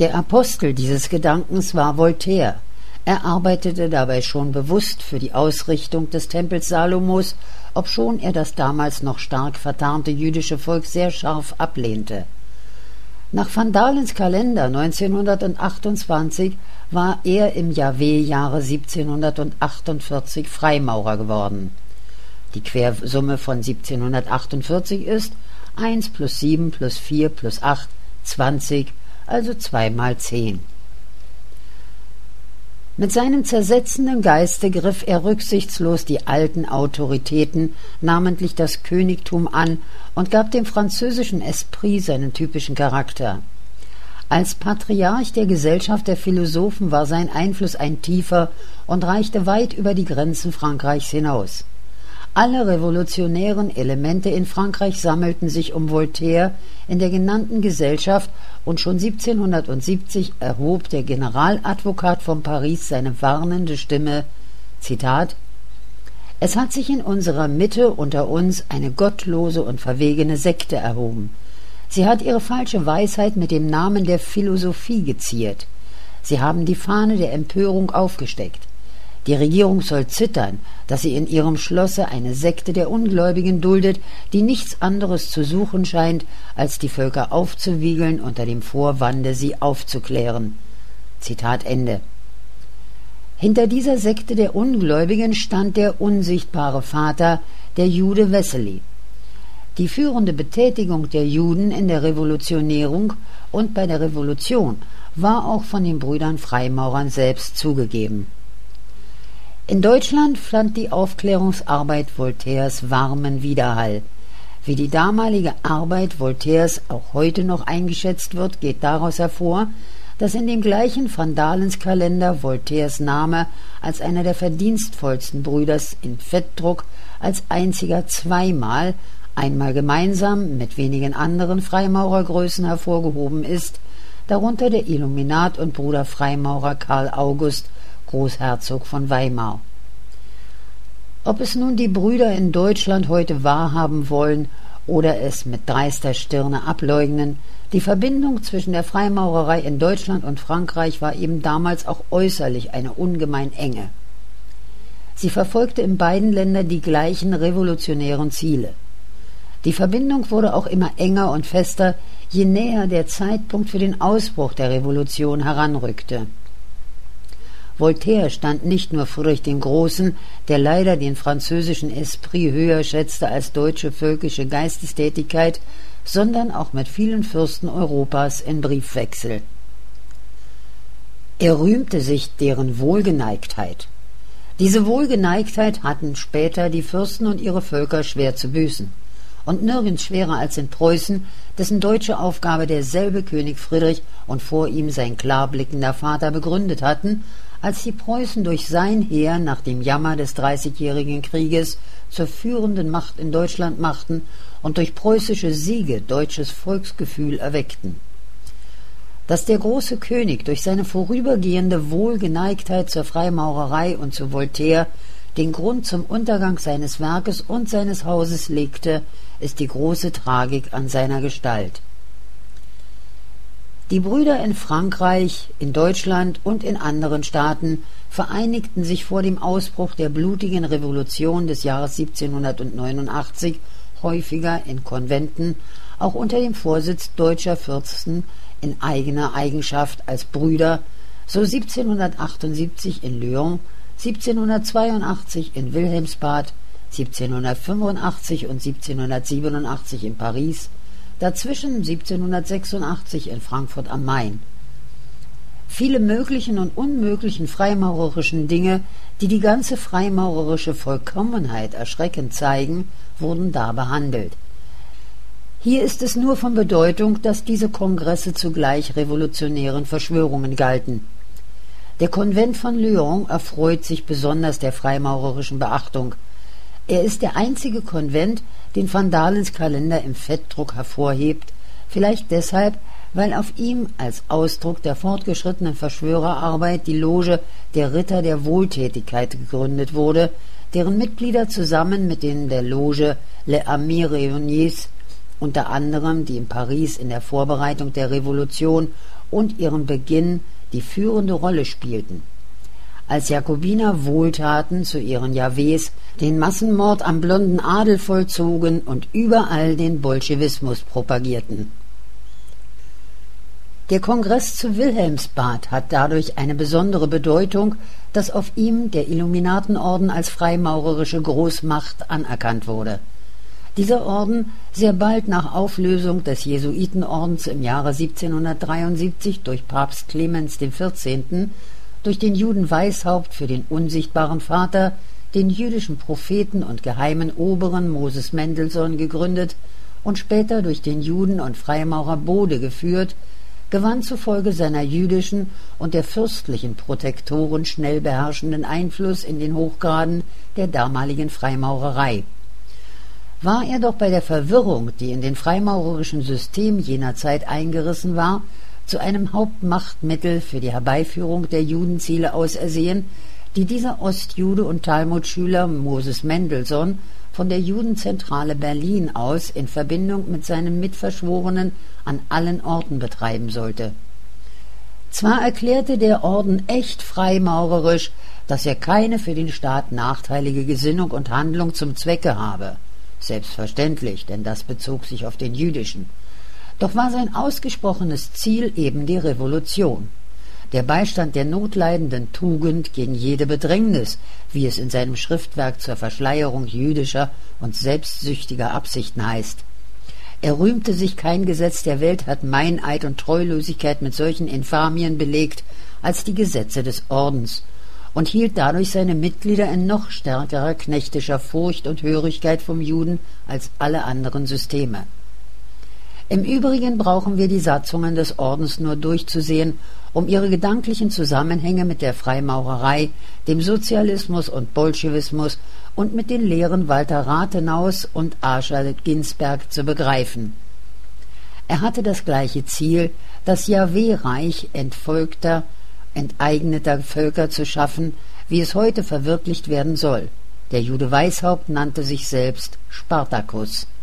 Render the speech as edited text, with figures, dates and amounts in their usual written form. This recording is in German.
Der Apostel dieses Gedankens war Voltaire. Er arbeitete dabei schon bewusst für die Ausrichtung des Tempels Salomos, obschon er das damals noch stark vertarnte jüdische Volk sehr scharf ablehnte. Nach Van Dalens Kalender 1928 war er im Jahwe-Jahre 1748 Freimaurer geworden. Die Quersumme von 1748 ist 1 plus 7 plus 4 plus 8, 20, also 2 mal 10. Mit seinem zersetzenden Geiste griff er rücksichtslos die alten Autoritäten, namentlich das Königtum, an und gab dem französischen Esprit seinen typischen Charakter. Als Patriarch der Gesellschaft der Philosophen war sein Einfluss ein tiefer und reichte weit über die Grenzen Frankreichs hinaus. Alle revolutionären Elemente in Frankreich sammelten sich um Voltaire in der genannten Gesellschaft, und schon 1770 erhob der Generaladvokat von Paris seine warnende Stimme, Zitat: »Es hat sich in unserer Mitte unter uns eine gottlose und verwegene Sekte erhoben. Sie hat ihre falsche Weisheit mit dem Namen der Philosophie geziert. Sie haben die Fahne der Empörung aufgesteckt. Die Regierung soll zittern, dass sie in ihrem Schlosse eine Sekte der Ungläubigen duldet, die nichts anderes zu suchen scheint, als die Völker aufzuwiegeln unter dem Vorwande, sie aufzuklären.« Zitat Ende. Hinter dieser Sekte der Ungläubigen stand der unsichtbare Vater, der Jude Wessely. Die führende Betätigung der Juden in der Revolutionierung und bei der Revolution war auch von den Brüdern Freimaurern selbst zugegeben. In Deutschland fand die Aufklärungsarbeit Voltaires warmen Widerhall. Wie die damalige Arbeit Voltaires auch heute noch eingeschätzt wird, geht daraus hervor, dass in dem gleichen Van Dalens Kalender Voltaires Name als einer der verdienstvollsten Brüder in Fettdruck als einziger zweimal, einmal gemeinsam mit wenigen anderen Freimaurergrößen hervorgehoben ist, darunter der Illuminat und Bruder Freimaurer Karl August, Großherzog von Weimar. Ob es nun die Brüder in Deutschland heute wahrhaben wollen oder es mit dreister Stirne ableugnen, die Verbindung zwischen der Freimaurerei in Deutschland und Frankreich war eben damals auch äußerlich eine ungemein enge. Sie verfolgte in beiden Ländern die gleichen revolutionären Ziele. Die Verbindung wurde auch immer enger und fester, je näher der Zeitpunkt für den Ausbruch der Revolution heranrückte. Voltaire stand nicht nur Friedrich dem Großen, der leider den französischen Esprit höher schätzte als deutsche völkische Geistestätigkeit, sondern auch mit vielen Fürsten Europas in Briefwechsel. Er rühmte sich deren Wohlgeneigtheit. Diese Wohlgeneigtheit hatten später die Fürsten und ihre Völker schwer zu büßen. Und nirgends schwerer als in Preußen, dessen deutsche Aufgabe derselbe König Friedrich und vor ihm sein klarblickender Vater begründet hatten, als die Preußen durch sein Heer nach dem Jammer des Dreißigjährigen Krieges zur führenden Macht in Deutschland machten und durch preußische Siege deutsches Volksgefühl erweckten. Dass der große König durch seine vorübergehende Wohlgeneigtheit zur Freimaurerei und zu Voltaire den Grund zum Untergang seines Werkes und seines Hauses legte, ist die große Tragik an seiner Gestalt. Die Brüder in Frankreich, in Deutschland und in anderen Staaten vereinigten sich vor dem Ausbruch der blutigen Revolution des Jahres 1789 häufiger in Konventen, auch unter dem Vorsitz deutscher Fürsten in eigener Eigenschaft als Brüder, so 1778 in Lyon, 1782 in Wilhelmsbad, 1785 und 1787 in Paris, dazwischen 1786 in Frankfurt am Main. Viele möglichen und unmöglichen freimaurerischen Dinge, die die ganze freimaurerische Vollkommenheit erschreckend zeigen, wurden da behandelt. Hier ist es nur von Bedeutung, dass diese Kongresse zugleich revolutionären Verschwörungen galten. Der Konvent von Lyon erfreut sich besonders der freimaurerischen Beachtung. Er ist der einzige Konvent, den Van Dalens Kalender im Fettdruck hervorhebt, vielleicht deshalb, weil auf ihm als Ausdruck der fortgeschrittenen Verschwörerarbeit die Loge der Ritter der Wohltätigkeit gegründet wurde, deren Mitglieder zusammen mit denen der Loge Les Amis Réunis, unter anderem die in Paris in der Vorbereitung der Revolution und ihren Beginn die führende Rolle spielten. Als Jakobiner Wohltaten zu Ehren Jahwes den Massenmord am blonden Adel vollzogen und überall den Bolschewismus propagierten. Der Kongress zu Wilhelmsbad hat dadurch eine besondere Bedeutung, dass auf ihm der Illuminatenorden als freimaurerische Großmacht anerkannt wurde. Dieser Orden, sehr bald nach Auflösung des Jesuitenordens im Jahre 1773 durch Papst Clemens XIV., durch den Juden Weishaupt für den unsichtbaren Vater, den jüdischen Propheten und geheimen Oberen Moses Mendelssohn gegründet und später durch den Juden und Freimaurer Bode geführt, gewann zufolge seiner jüdischen und der fürstlichen Protektoren schnell beherrschenden Einfluss in den Hochgraden der damaligen Freimaurerei. War er doch bei der Verwirrung, die in den freimaurerischen System jener Zeit eingerissen war, zu einem Hauptmachtmittel für die Herbeiführung der Judenziele ausersehen, die dieser Ostjude und Talmudschüler Moses Mendelssohn von der Judenzentrale Berlin aus in Verbindung mit seinen Mitverschworenen an allen Orten betreiben sollte. Zwar erklärte der Orden echt freimaurerisch, dass er keine für den Staat nachteilige Gesinnung und Handlung zum Zwecke habe. Selbstverständlich, denn das bezog sich auf den jüdischen. Doch war sein ausgesprochenes Ziel eben die Revolution, der Beistand der notleidenden Tugend gegen jede Bedrängnis, wie es in seinem Schriftwerk zur Verschleierung jüdischer und selbstsüchtiger Absichten heißt. Er rühmte sich, kein Gesetz der Welt hat Meineid und Treulosigkeit mit solchen Infamien belegt als die Gesetze des Ordens, und hielt dadurch seine Mitglieder in noch stärkerer knechtischer Furcht und Hörigkeit vom Juden als alle anderen Systeme. Im Übrigen brauchen wir die Satzungen des Ordens nur durchzusehen, um ihre gedanklichen Zusammenhänge mit der Freimaurerei, dem Sozialismus und Bolschewismus und mit den Lehren Walter Rathenaus und Archer Ginsberg zu begreifen. Er hatte das gleiche Ziel, das Jahwe-Reich entvolkter, enteigneter Völker zu schaffen, wie es heute verwirklicht werden soll. Der Jude Weishaupt nannte sich selbst Spartakus.